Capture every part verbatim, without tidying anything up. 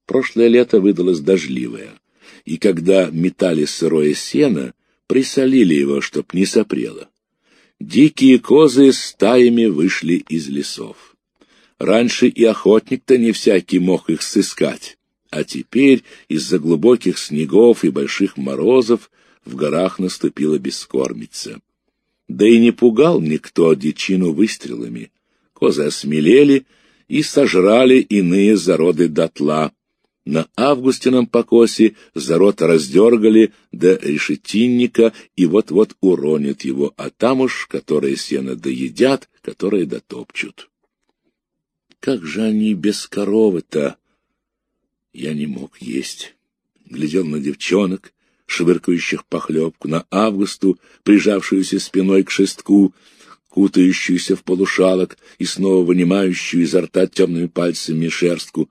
Прошлое лето выдалось дождливое, и когда метали сырое сено, присолили его, чтоб не сопрело. Дикие козы стаями вышли из лесов. Раньше и охотник-то не всякий мог их сыскать, а теперь из-за глубоких снегов и больших морозов в горах наступила бескормица. Да и не пугал никто дичину выстрелами. Козы осмелели и сожрали иные зароды дотла. На Августином покосе зарод раздергали до решетинника и вот-вот уронят его, а там уж которые сено доедят, которые дотопчут. Как же они без коровы-то? Я не мог есть. Глядел на девчонок, швыркающих похлебку, на Августу, прижавшуюся спиной к шестку, кутающуюся в полушалок и снова вынимающую изо рта темными пальцами шерстку.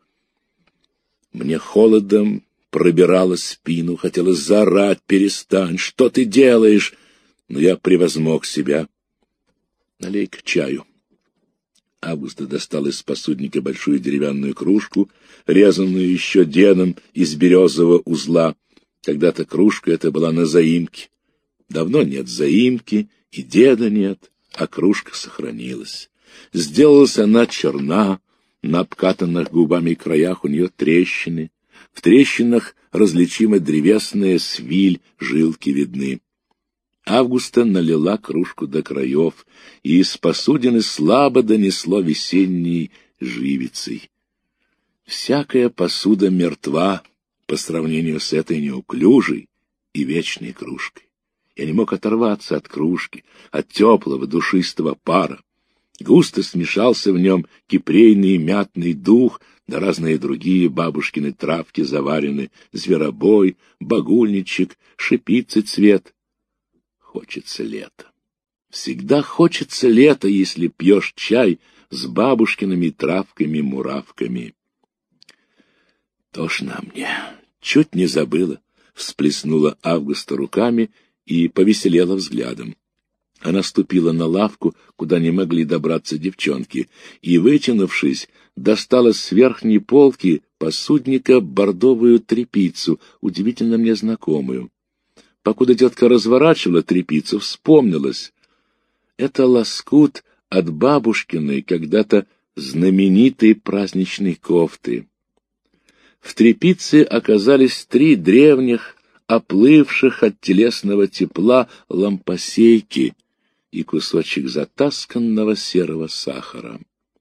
Мне холодом пробирало спину, хотелось заорать: «Перестань! Что ты делаешь?» Но я превозмог себя. «Налей-ка чаю». Августа достала из посудника большую деревянную кружку, резанную еще дедом из березового узла. Когда-то кружка эта была на заимке. Давно нет заимки, и деда нет, а кружка сохранилась. Сделалась она черна, на обкатанных губами краях у нее трещины. В трещинах различима древесная свиль, жилки видны. Августа налила кружку до краев, и из посудины слабо донесло весенней живицей. Всякая посуда мертва по сравнению с этой неуклюжей и вечной кружкой. Я не мог оторваться от кружки, от теплого душистого пара. Густо смешался в нем кипрейный мятный дух, да разные другие бабушкины травки заварены: зверобой, багульничек, шипицы цвет. Хочется лета. Всегда хочется лета, если пьешь чай с бабушкиными травками-муравками. Тошно мне. Чуть не забыла. Всплеснула Августа руками и повеселела взглядом. Она ступила на лавку, куда не могли добраться девчонки, и, вытянувшись, достала с верхней полки посудника бордовую тряпицу, удивительно мне знакомую. Покуда тетка разворачивала тряпицу, вспомнилось. Это лоскут от бабушкиной когда-то знаменитой праздничной кофты. В тряпице оказались три древних, оплывших от телесного тепла лампасейки и кусочек затасканного серого сахара.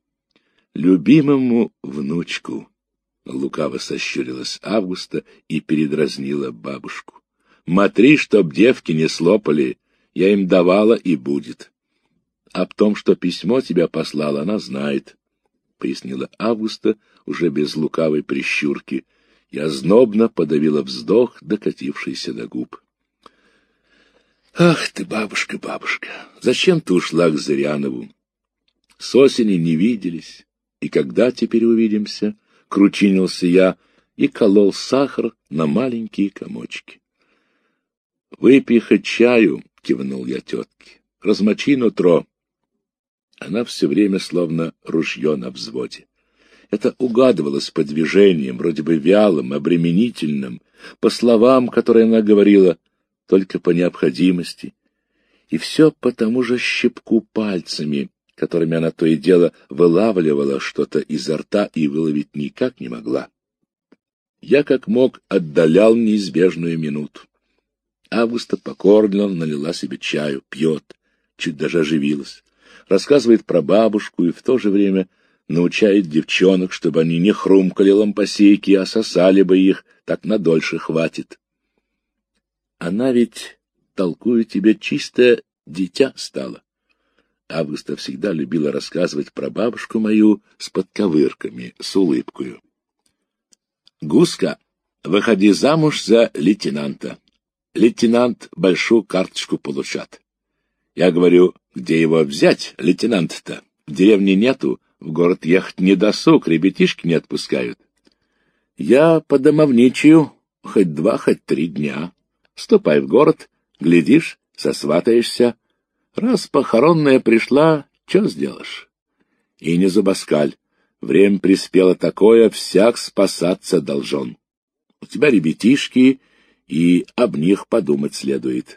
«Любимому внучку», — лукаво сощурилась Августа и передразнила бабушку. «Смотри, чтоб девки не слопали, я им давала и будет. Об том, что письмо тебя послала, она знает», — пояснила Августа уже без лукавой прищурки. Я знобно подавила вздох, докатившийся до губ. «Ах ты, бабушка, бабушка, зачем ты ушла к Зырянову? С осени не виделись, и когда теперь увидимся?» — кручинился я и колол сахар на маленькие комочки. «Выпей хоть чаю», — кивнул я тетке, — «размочи нутро». Она все время словно ружье на взводе. Это угадывалось по движениям, вроде бы вялым, обременительным, по словам, которые она говорила, только по необходимости. И все по тому же щипку пальцами, которыми она то и дело вылавливала что-то изо рта и выловить никак не могла. Я как мог отдалял неизбежную минуту. Августа покорно налила себе чаю, пьет, чуть даже оживилась, рассказывает про бабушку и в то же время научает девчонок, чтобы они не хрумкали лампасейки, а сосали бы их, так надольше хватит. Она ведь, толкую тебе, чистое дитя стала. Августа всегда любила рассказывать про бабушку мою с подковырками, с улыбкою. «Гуска, выходи замуж за лейтенанта. Лейтенант большую карточку получат». Я говорю, где его взять, лейтенант-то? В деревне нету, в город ехать не досуг, ребятишки не отпускают. Я подомовничаю хоть два, хоть три дня. Ступай в город, глядишь, сосватаешься. Раз похоронная пришла, что сделаешь? И не зубоскаль. Время приспело такое, всяк спасаться должен. У тебя ребятишки, и об них подумать следует.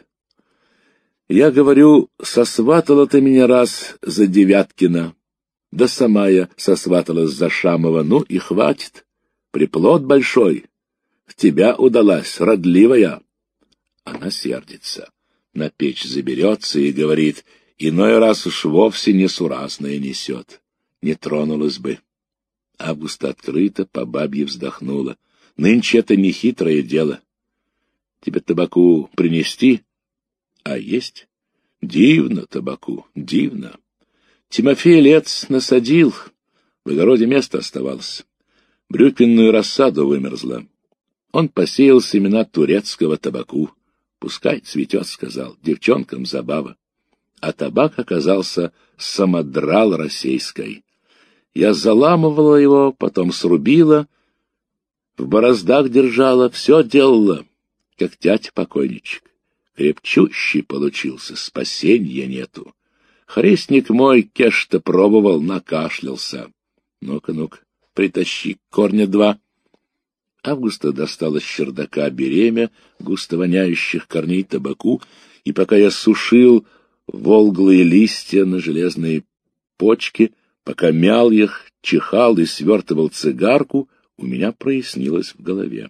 Я говорю, сосватала ты меня раз за Девяткина, да сама я сосваталась за Шамова, ну и хватит. Приплод большой, в тебя удалась, родливая. Она сердится, на печь заберется и говорит, иной раз уж вовсе несуразное несет. Не тронулась бы. Августа открыто по бабье вздохнула. Нынче это не хитрое дело. Тебе табаку принести? А есть? Дивно табаку, дивно. Тимофей лет насадил, в огороде место оставалось. Брюквенную рассаду вымерзла. Он посеял семена турецкого табаку. Пускай цветет, сказал, девчонкам забава. А табак оказался самодрал российской. Я заламывала его, потом срубила, в бороздах держала, все делала, как тять покойничек. Крепчущий получился, спасенья нету. Хрестник мой кеш-то пробовал, накашлялся. Ну-ка, ну-ка, притащи корня два. Августа достала с чердака беремя густо воняющих корней табаку, и пока я сушил волглые листья на железные почки, пока мял их, чихал и свертывал цигарку, у меня прояснилось в голове.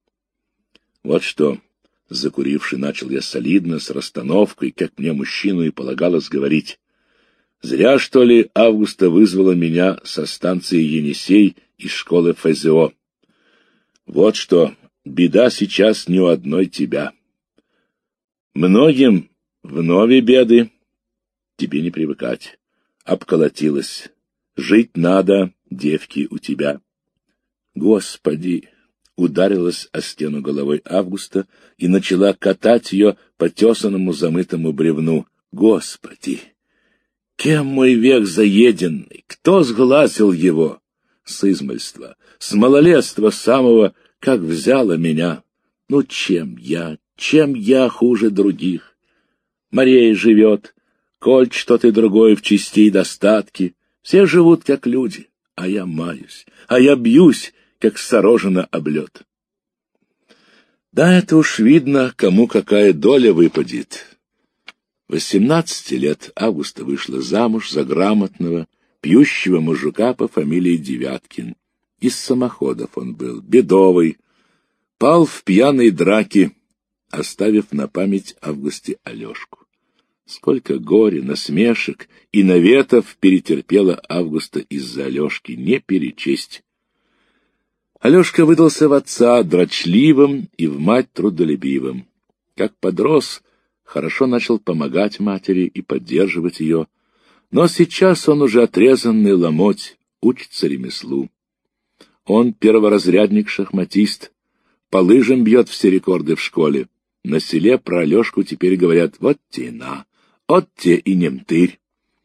Вот что, закуривший, начал я солидно, с расстановкой, как мне мужчину и полагалось говорить. Зря, что ли, Августа вызвала меня со станции Енисей из школы эф зэ о. Вот что, беда сейчас не у одной тебя. Многим вновь беды, тебе не привыкать. Обколотилась. Жить надо, девки, у тебя. Господи! Ударилась о стену головой Августа и начала катать ее по тесаному замытому бревну. Господи! Кем мой век заеденный? Кто сглазил его? С измольства, с малолетства самого, как взяло меня. Ну, чем я, чем я хуже других? Мария живет, Коль что-то другое в чести и достатке. Все живут, как люди, а я маюсь, а я бьюсь, как сорожина об лед. Да, это уж видно, кому какая доля выпадет. Восемнадцати лет Августа вышла замуж за грамотного, пьющего мужика по фамилии Девяткин. Из самоходов он был, бедовый, пал в пьяной драке, оставив на память Августе Алешку. Сколько горя, насмешек и наветов перетерпела Августа из-за Алешки, не перечесть. Алешка выдался в отца дрочливым и в мать трудолюбивым. Как подрос, хорошо начал помогать матери и поддерживать ее, но сейчас он уже отрезанный ломоть, учится ремеслу. Он перворазрядник-шахматист, по лыжам бьет все рекорды в школе. На селе про Алешку теперь говорят: вот те на, вот те и немтырь.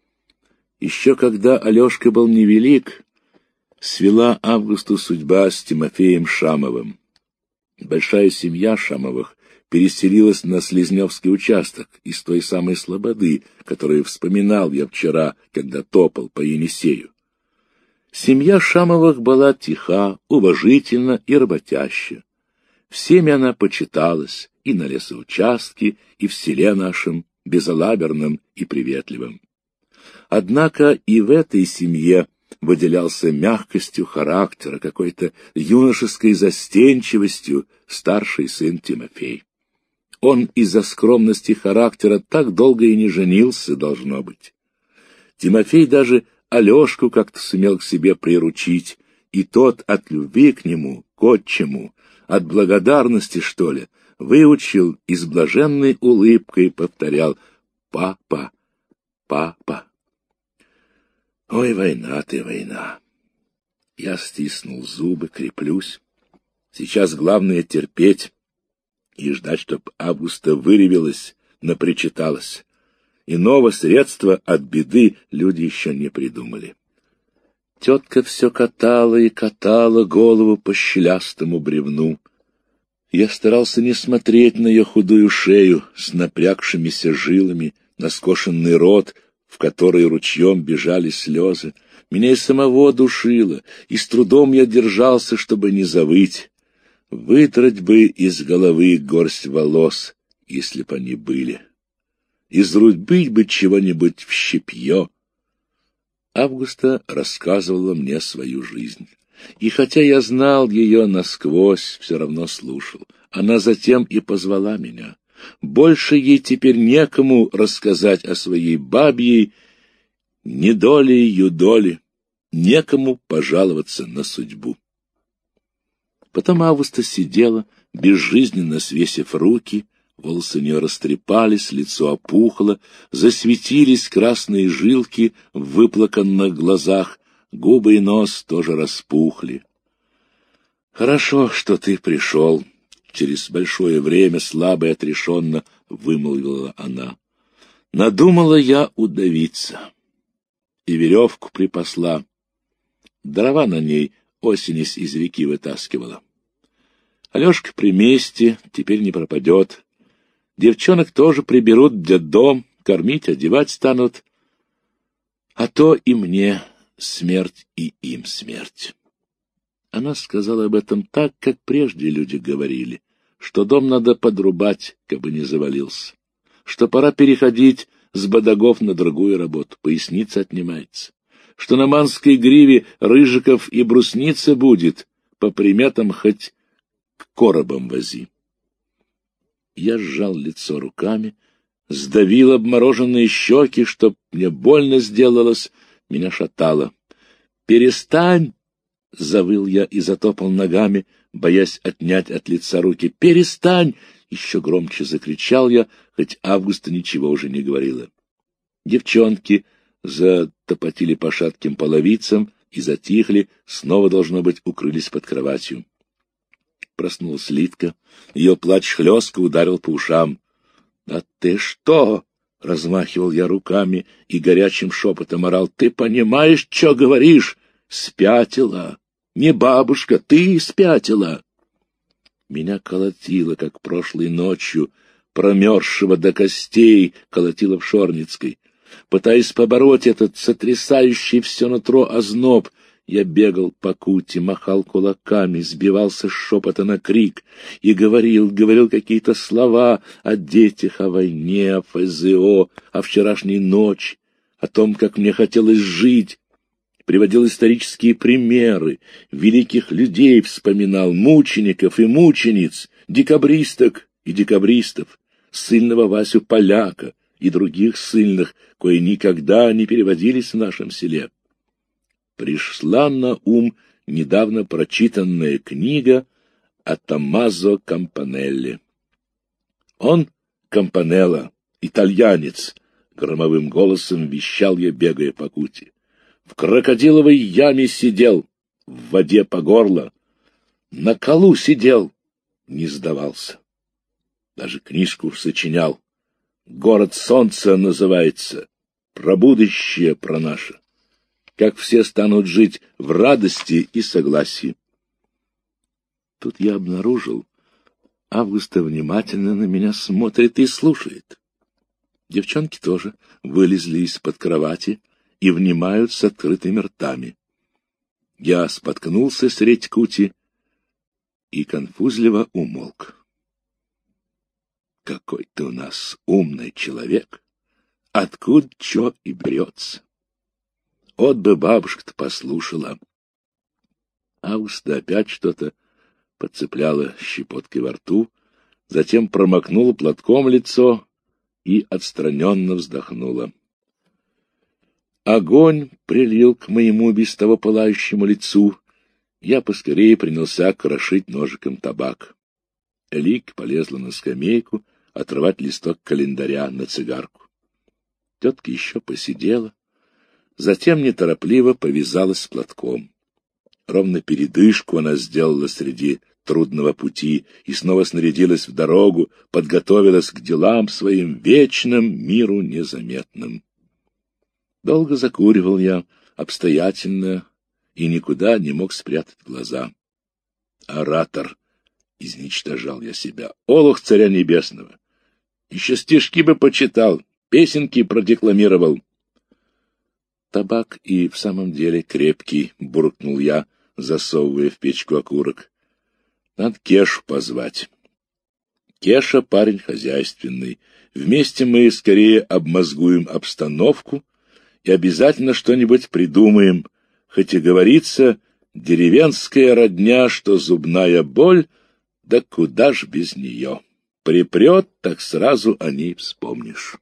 Еще когда Алешка был невелик, свела Августу судьба с Тимофеем Шамовым. Большая семья Шамовых переселилась на Слизневский участок из той самой слободы, которую вспоминал я вчера, когда топал по Енисею. Семья Шамовых была тиха, уважительна и работяща. Всеми она почиталась и на лесоучастке, и в селе нашем, безалаберном и приветливом. Однако и в этой семье выделялся мягкостью характера, какой-то юношеской застенчивостью старший сын Тимофей. Он из-за скромности характера так долго и не женился, должно быть. Тимофей даже Алешку как-то сумел к себе приручить, и тот от любви к нему, к отчиму, от благодарности, что ли, выучил и с блаженной улыбкой повторял: «Папа, папа». Ой, война ты, война. Я стиснул зубы, креплюсь. Сейчас главное терпеть и ждать, чтоб Августа выревелась, напричиталась. Иного средства от беды люди еще не придумали. Тетка все катала и катала голову по щелястому бревну. Я старался не смотреть на ее худую шею с напрягшимися жилами, на скошенный рот, в которой ручьем бежали слезы, меня и самого душило, и с трудом я держался, чтобы не завыть. Выдрать бы из головы горсть волос, если б они были. Изрубить бы чего-нибудь в щепье. Августа рассказывала мне свою жизнь. И хотя я знал ее насквозь, все равно слушал. Она затем и позвала меня. Больше ей теперь некому рассказать о своей бабьей недоле-юдоле, некому пожаловаться на судьбу. Потом Августа сидела, безжизненно свесив руки, волосы у нее растрепались, лицо опухло, засветились красные жилки в выплаканных глазах, губы и нос тоже распухли. «Хорошо, что ты пришел», — через большое время слабо и отрешенно вымолвила она. «Надумала я удавиться, и веревку припасла. Дрова на ней осенись из реки вытаскивала. Алешка при месте, теперь не пропадет. Девчонок тоже приберут в детдом, кормить, одевать станут. А то и мне смерть, и им смерть». Она сказала об этом так, как прежде люди говорили, что дом надо подрубать, кабы не завалился, что пора переходить с бодагов на другую работу, поясница отнимается, что на манской гриве рыжиков и брусница будет, по приметам хоть к коробам вози. Я сжал лицо руками, сдавил обмороженные щеки, чтоб мне больно сделалось, меня шатало. «Перестань!» — завыл я и затопал ногами, боясь отнять от лица руки. «Перестань!» — еще громче закричал я, хоть Августа ничего уже не говорила. Девчонки затопотили по шатким половицам и затихли, снова, должно быть, укрылись под кроватью. Проснулась Лидка, ее плач хлестко ударил по ушам. «Да ты что?» — размахивал я руками и горячим шепотом орал. «Ты понимаешь, что говоришь? Спятила! Не бабушка, ты спятила!» Меня колотило, как прошлой ночью, промерзшего до костей, колотило в Шорницкой. Пытаясь побороть этот сотрясающий все нутро озноб, я бегал по куте, махал кулаками, сбивался с шепота на крик и говорил, говорил какие-то слова о детях, о войне, о ФЗО, о вчерашней ночи, о том, как мне хотелось жить. Приводил исторические примеры, великих людей вспоминал, мучеников и мучениц, декабристок и декабристов, ссыльного Васю Поляка и других ссыльных, кои никогда не переводились в нашем селе. Пришла на ум недавно прочитанная книга о Томмазо Кампанелле. Он, Кампанелло, итальянец, громовым голосом вещал я, бегая по куте. В крокодиловой яме сидел, в воде по горло, на колу сидел, не сдавался. Даже книжку сочинял. «Город солнца» называется, про будущее, про наше. Как все станут жить в радости и согласии. Тут я обнаружил, Августа внимательно на меня смотрит и слушает. Девчонки тоже вылезли из-под кровати и внимают с открытыми ртами. Я споткнулся средь кути и конфузливо умолк. Какой ты у нас умный человек! Откуда чё и берется? Вот бы бабушка-то послушала. Августа опять что-то подцепляла щепоткой во рту, затем промокнула платком лицо и отстраненно вздохнула. Огонь прилил к моему без того пылающему лицу. Я поскорее принялся крошить ножиком табак. Лик полезла на скамейку отрывать листок календаря на цигарку. Тетка еще посидела, затем неторопливо повязалась платком. Ровно передышку она сделала среди трудного пути и снова снарядилась в дорогу, подготовилась к делам своим вечным, миру незаметным. Долго закуривал я, обстоятельно, и никуда не мог спрятать глаза. Оратор, изничтожал я себя, олух царя небесного. Еще стишки бы почитал, песенки продекламировал. Табак и в самом деле крепкий, — буркнул я, засовывая в печку окурок. Надо Кешу позвать. Кеша парень хозяйственный. Вместе мы скорее обмозгуем обстановку и обязательно что-нибудь придумаем, хоть и говорится, деревенская родня, что зубная боль, да куда ж без нее. Припрет, так сразу о ней вспомнишь.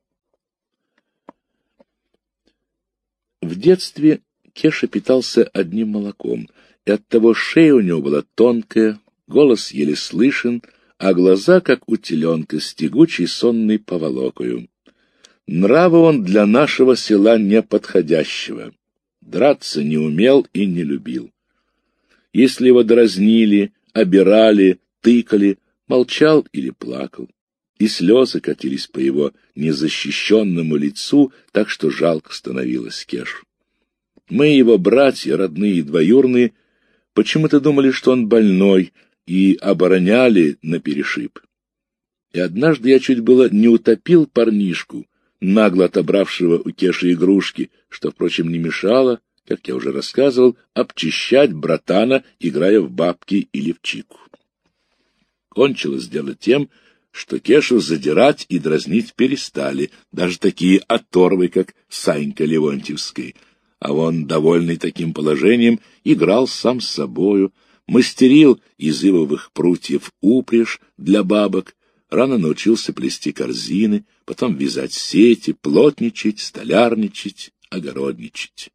В детстве Кеша питался одним молоком, и оттого шея у него была тонкая, голос еле слышен, а глаза, как у теленка, с тягучей сонной поволокою. Нрава он для нашего села неподходящего. Драться не умел и не любил. Если его дразнили, обирали, тыкали, молчал или плакал, и слезы катились по его незащищенному лицу, так что жалко становилось Кешу. Мы, его братья, родные и двоюрные, почему-то думали, что он больной, и обороняли наперешиб. И однажды я чуть было не утопил парнишку, нагло отобравшего у Кеши игрушки, что, впрочем, не мешало, как я уже рассказывал, обчищать братана, играя в бабки или в чику. Кончилось дело тем, что Кешу задирать и дразнить перестали, даже такие оторвы, как Санька Леонтьевской, а он, довольный таким положением, играл сам с собою, мастерил из ивовых прутьев упряжь для бабок, рано научился плести корзины, потом вязать сети, плотничать, столярничать, огородничать.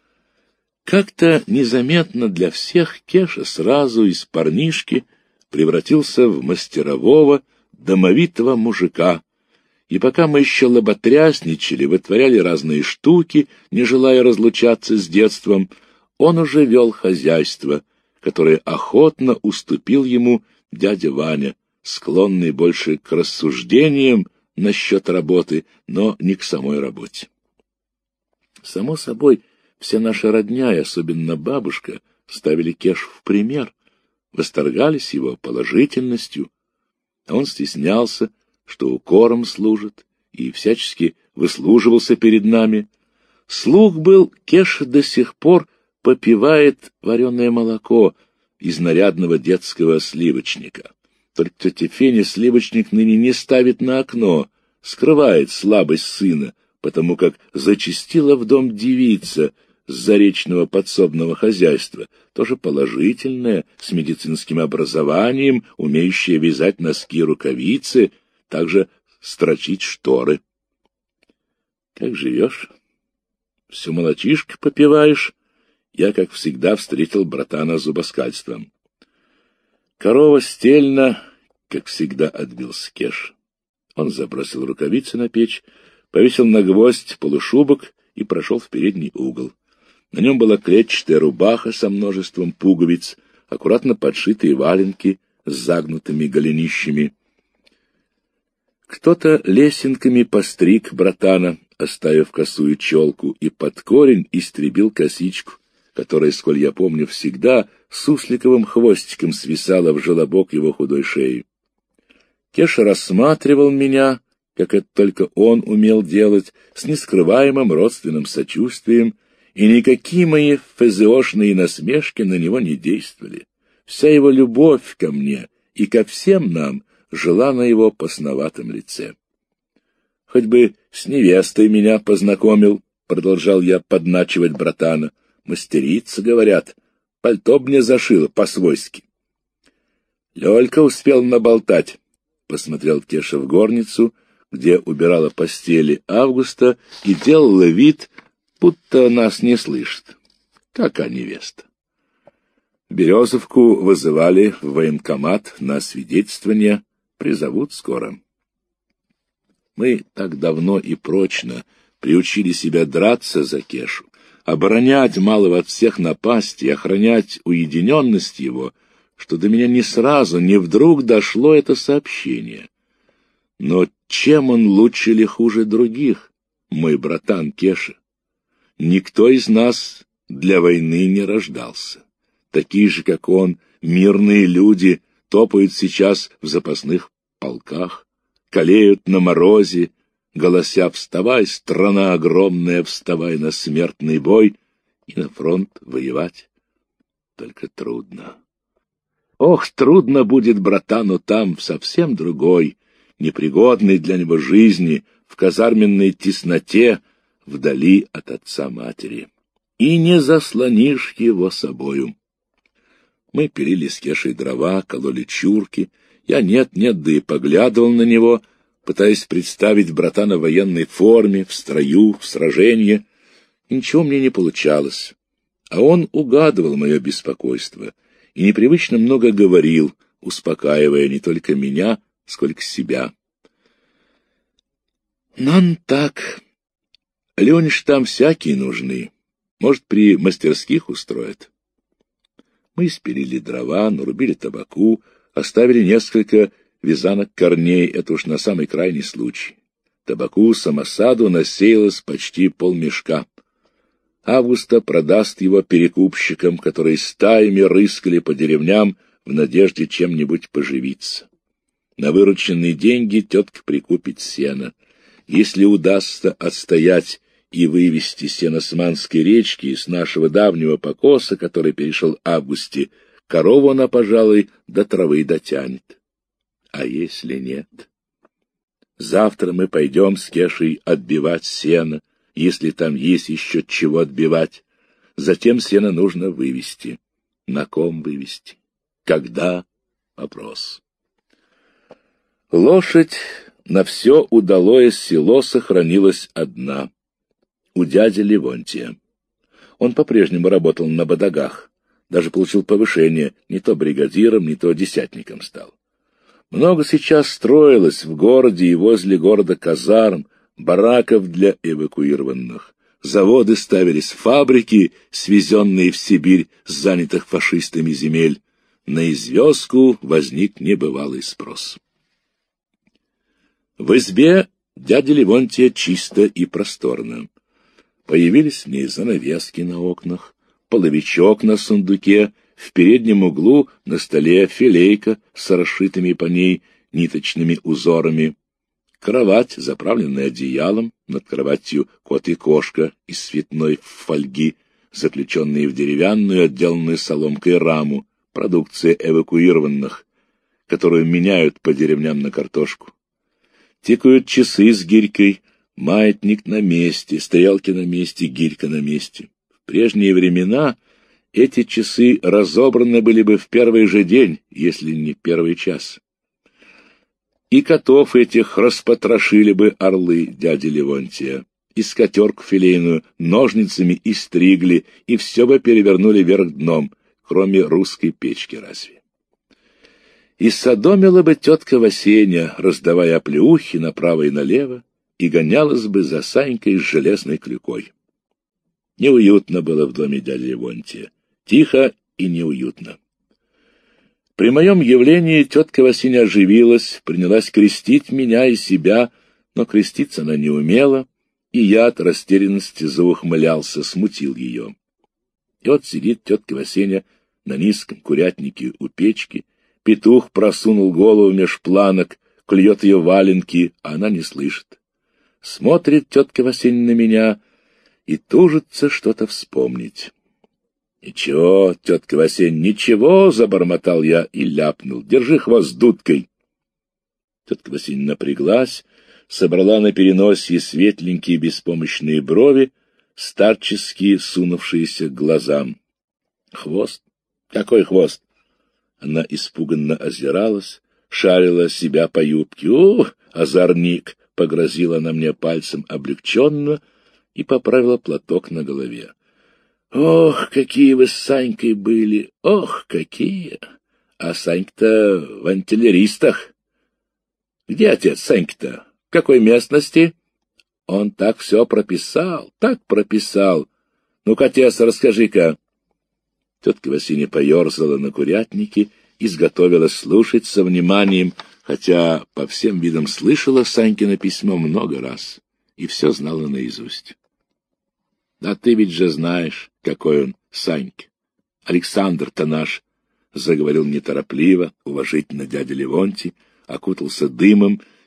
Как-то незаметно для всех Кеша сразу из парнишки превратился в мастерового, домовитого мужика, и пока мы еще лоботрясничали, вытворяли разные штуки, не желая разлучаться с детством, он уже вел хозяйство, которое охотно уступил ему дядя Ваня, склонный больше к рассуждениям насчет работы, но не к самой работе. Само собой, вся наша родня, и особенно бабушка, ставили Кешу в пример, восторгались его положительностью, а он стеснялся, что укором служит, и всячески выслуживался перед нами. Слух был, Кеша до сих пор попивает вареное молоко из нарядного детского сливочника. Только тетя Феня сливочник ныне не ставит на окно, скрывает слабость сына, потому как зачастила в дом девица с заречного подсобного хозяйства, тоже положительная, с медицинским образованием, умеющая вязать носки, рукавицы, также строчить шторы. Как живешь? Все молочишко попиваешь? Я, как всегда, встретил братана зубоскальством. Корова стельна, как всегда, отбился Кеш. Он забросил рукавицы на печь, повесил на гвоздь полушубок и прошел в передний угол. На нем была клетчатая рубаха со множеством пуговиц, аккуратно подшитые валенки с загнутыми голенищами. Кто-то лесенками постриг братана, оставив косую челку, и под корень истребил косичку, которая, сколь я помню, всегда сусликовым хвостиком свисала в желобок его худой шеи. Кеша рассматривал меня, как это только он умел делать, с нескрываемым родственным сочувствием, и никакие мои фазеошные насмешки на него не действовали. Вся его любовь ко мне и ко всем нам жила на его посноватом лице. — Хоть бы с невестой меня познакомил, — продолжал я подначивать братана. — Мастерица, говорят, пальто мне зашила по-свойски. — Лёлька успел наболтать, — посмотрел Кеша в горницу, где убирала постели Августа, и делала вид, будто нас не слышит. Какая невеста? Березовку вызывали в военкомат на свидетельствование, призовут скоро. Мы так давно и прочно приучили себя драться за Кешу, оборонять малого от всех напасти и охранять уединенность его, что до меня не сразу, не вдруг дошло это сообщение. Но чем он лучше или хуже других, мой братан Кеша? Никто из нас для войны не рождался. Такие же, как он, мирные люди топают сейчас в запасных полках, калеют на морозе, голося: «Вставай, страна огромная, вставай на смертный бой и на фронт воевать». Только трудно. Ох, трудно будет братану там, в совсем другой, непригодной для него жизни, в казарменной тесноте, вдали от отца-матери. И не заслонишь его собою. Мы пилили с Кешей дрова, кололи чурки. Я нет-нет, да и поглядывал на него, пытаясь представить братана в военной форме, в строю, в сражении. Ничего мне не получалось. А он угадывал мое беспокойство и непривычно много говорил, успокаивая не только меня, сколько себя. Нам так. Лениш там всякие нужны. Может, при мастерских устроят. Мы спилили дрова, нарубили табаку, оставили несколько вязанок корней, это уж на самый крайний случай. Табаку самосаду насеялось почти полмешка. Августа продаст его перекупщикам, которые стаями рыскали по деревням в надежде чем-нибудь поживиться. На вырученные деньги тетка прикупит сено. Если удастся отстоять и вывести сено с Манской речки, с нашего давнего покоса, который перешел Августе, корову она, пожалуй, до травы дотянет. А если нет? Завтра мы пойдем с Кешей отбивать сено, если там есть еще чего отбивать. Затем сено нужно вывести. На ком вывести? Когда? Вопрос. Лошадь на все удалое село сохранилась одна. У дяди Левонтия. Он по-прежнему работал на бодагах, даже получил повышение, не то бригадиром, не то десятником стал. Много сейчас строилось в городе и возле города казарм, бараков для эвакуированных. Заводы ставились, фабрики, свезенные в Сибирь с занятых фашистами земель. На известку возник небывалый спрос. В избе дяди Левонтия чисто и просторно. Появились в ней занавески на окнах, половичок на сундуке, в переднем углу на столе филейка с расшитыми по ней ниточными узорами, кровать, заправленная одеялом, над кроватью кот и кошка из цветной фольги, заключенные в деревянную, отделанную соломкой раму, продукция эвакуированных, которую меняют по деревням на картошку. Тикают часы с гирькой, маятник на месте, стрелки на месте, гирька на месте. В прежние времена эти часы разобраны были бы в первый же день, если не первый час. И котов этих распотрошили бы орлы дяди Левонтия, и скатерку филейную ножницами и стригли, и все бы перевернули вверх дном, кроме русской печки разве. И содомила бы тетка Васеня, раздавая оплеухи направо и налево, и гонялась бы за Санькой с железной клюкой. Неуютно было в доме дяди Левонтия, тихо и неуютно. При моем явлении тетка Васеня оживилась, принялась крестить меня и себя, но креститься она не умела, и я от растерянности заухмылялся, смутил ее. И вот сидит тетка Васеня на низком курятнике у печки, петух просунул голову меж планок, клюет ее валенки, а она не слышит. Смотрит тетка Васеня на меня и тужится что-то вспомнить. — Ничего, тетка Васень, ничего, — забормотал я и ляпнул. — Держи хвост дудкой. Тетка Васень напряглась, собрала на переносье светленькие беспомощные брови, старческие, сунувшиеся к глазам. — Хвост? Какой хвост? Она испуганно озиралась, шарила себя по юбке. — О, озорник! — погрозила она мне пальцем облегченно и поправила платок на голове. Ох, какие вы с Санькой были! Ох, какие! А Санька-то в антиллеристах. Где отец Санька-то? В какой местности? Он так все прописал, так прописал. Ну-ка, отец, расскажи-ка. Тетка Васиня поерзала на курятнике, изготовилась слушать со вниманием, хотя по всем видам слышала Санькино письмо много раз и все знала наизусть. — А ты ведь же знаешь, какой он, Санька. Александр-то наш, — заговорил неторопливо, уважительно дядя Левонтий, окутался дымом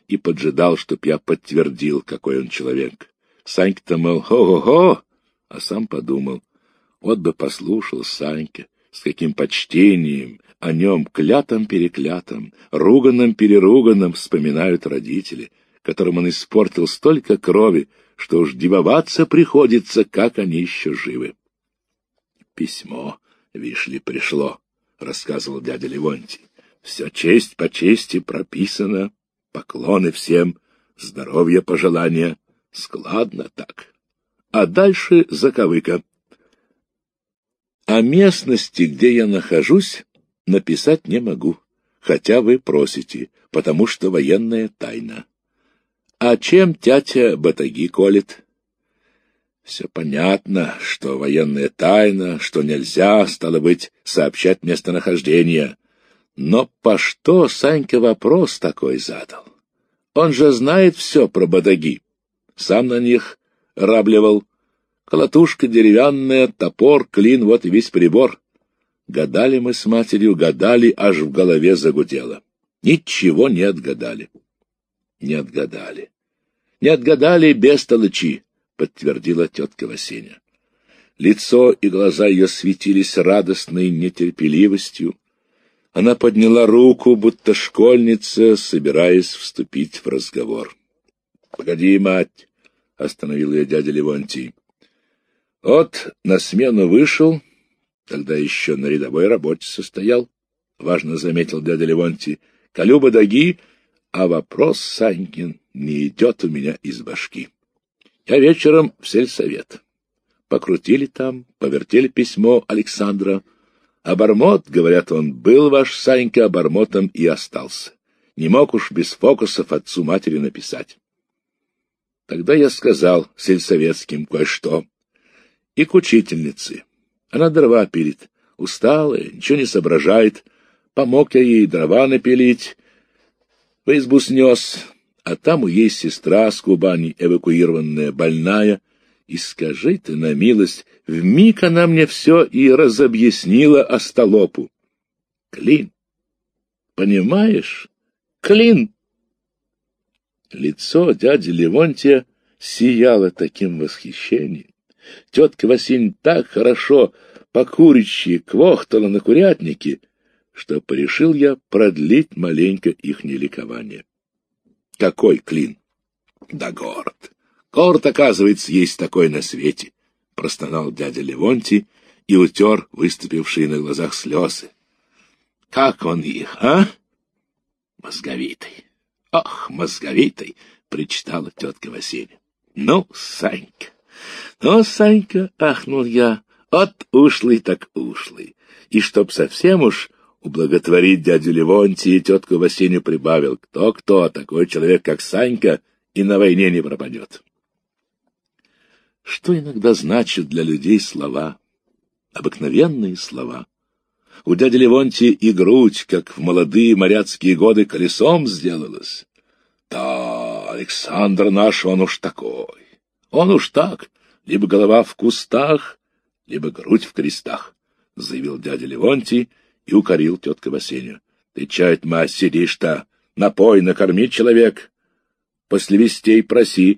и поджидал, чтоб я подтвердил, какой он человек. Санька-то, мол, хо-хо-хо, а сам подумал, вот бы послушал Санька, с каким почтением о нем клятом-переклятом, руганом-переруганом вспоминают родители, которым он испортил столько крови, что уж дивоваться приходится, как они еще живы. Письмо, вишь ли, пришло, — рассказывал дядя Левонтий. Все честь по чести прописано, поклоны всем, здоровья пожелания, складно так. А дальше заковыка. О местности, где я нахожусь, написать не могу, хотя вы просите, потому что военная тайна. А чем тятя батаги колет? Все понятно, что военная тайна, что нельзя, стало быть, сообщать местонахождение. Но по что Санька вопрос такой задал? Он же знает все про батаги. Сам на них раблевал. Колотушка деревянная, топор, клин, вот и весь прибор. Гадали мы с матерью, гадали, аж в голове загудело. Ничего не отгадали. Не отгадали. Не отгадали без толычи, подтвердила тетка Васеня. Лицо и глаза ее светились радостной нетерпеливостью. Она подняла руку, будто школьница, собираясь вступить в разговор. — Погоди, мать! — остановил ее дядя Левонтий. — Вот на смену вышел, тогда еще на рядовой работе состоял, — важно заметил дядя Левонтий. — Колю батаги, а вопрос, Санькин, не идет у меня из башки. Я вечером в сельсовет. Покрутили там, повертели письмо Александра. Обормот, говорят, он был ваш Санька обормотом и остался. Не мог уж без фокусов отцу матери написать. Тогда я сказал сельсоветским кое-что. И к учительнице. Она дрова пилит. Усталая, ничего не соображает. Помог я ей дрова напилить. В избу снес. А там у ей сестра с Кубани, эвакуированная, больная. И скажи ты на милость, вмиг она мне все и разобъяснила остолопу. Клин. Понимаешь? Клин. Лицо дяди Левонтия сияло таким восхищением. Тетка Васень так хорошо по-куричьи квохтала на курятнике, что порешил я продлить маленько ихнее ликование. Какой клин? Да город. Город, оказывается, есть такой на свете, — простонал дядя Левонтий и утер выступившие на глазах слезы. Как он их, а? Мозговитый. Ох, мозговитый, — причитала тетка Васеня. Ну, Санька, ну, Санька, — ахнул я, — от ушлый так ушлый. И чтоб совсем уж ублаготворить дядю Левонтия, тетку Васеню прибавил. Кто-кто, такой человек, как Санька, и на войне не пропадет. Что иногда значат для людей слова? Обыкновенные слова. У дяди Левонтия и грудь, как в молодые моряцкие годы, колесом сделалась. Да, Александр наш, он уж такой. Он уж так, либо голова в кустах, либо грудь в крестах, — заявил дядя Левонтий и укорил тетка Васеню. — Ты чай, мать, сидишь-то? Напой, накорми человек. После вестей проси.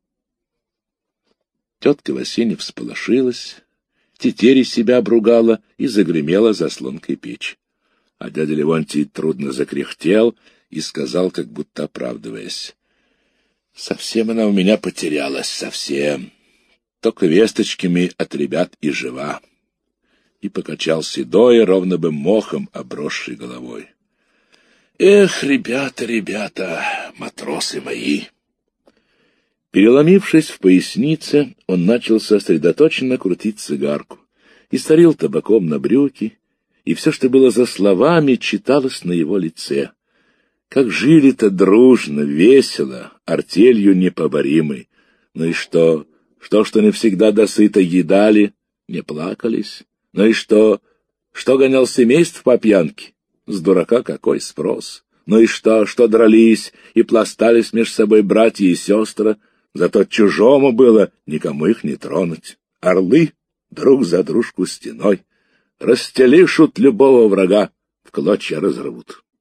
Тетка Васеня всполошилась, тетери себя обругала и загремела заслонкой печь. А дядя Левонтий трудно закряхтел и сказал, как будто оправдываясь: — Совсем она у меня потерялась, совсем. Только весточками от ребят и жива. И покачал седой, ровно бы мохом обросшей головой. Эх, ребята, ребята, матросы мои! Переломившись в пояснице, он начал сосредоточенно крутить цигарку, и сорил табаком на брюки, и все, что было за словами, читалось на его лице. Как жили-то дружно, весело, артелью непоборимой. Ну и что? Что, что не всегда досыта едали, не плакались? Ну и что? Что гонял семейств по пьянке? С дурака какой спрос? Ну и что? Что дрались и пластались между собой братья и сестры? Зато чужому было никому их не тронуть. Орлы друг за дружку стеной. Расстелишут любого врага, в клочья разорвут.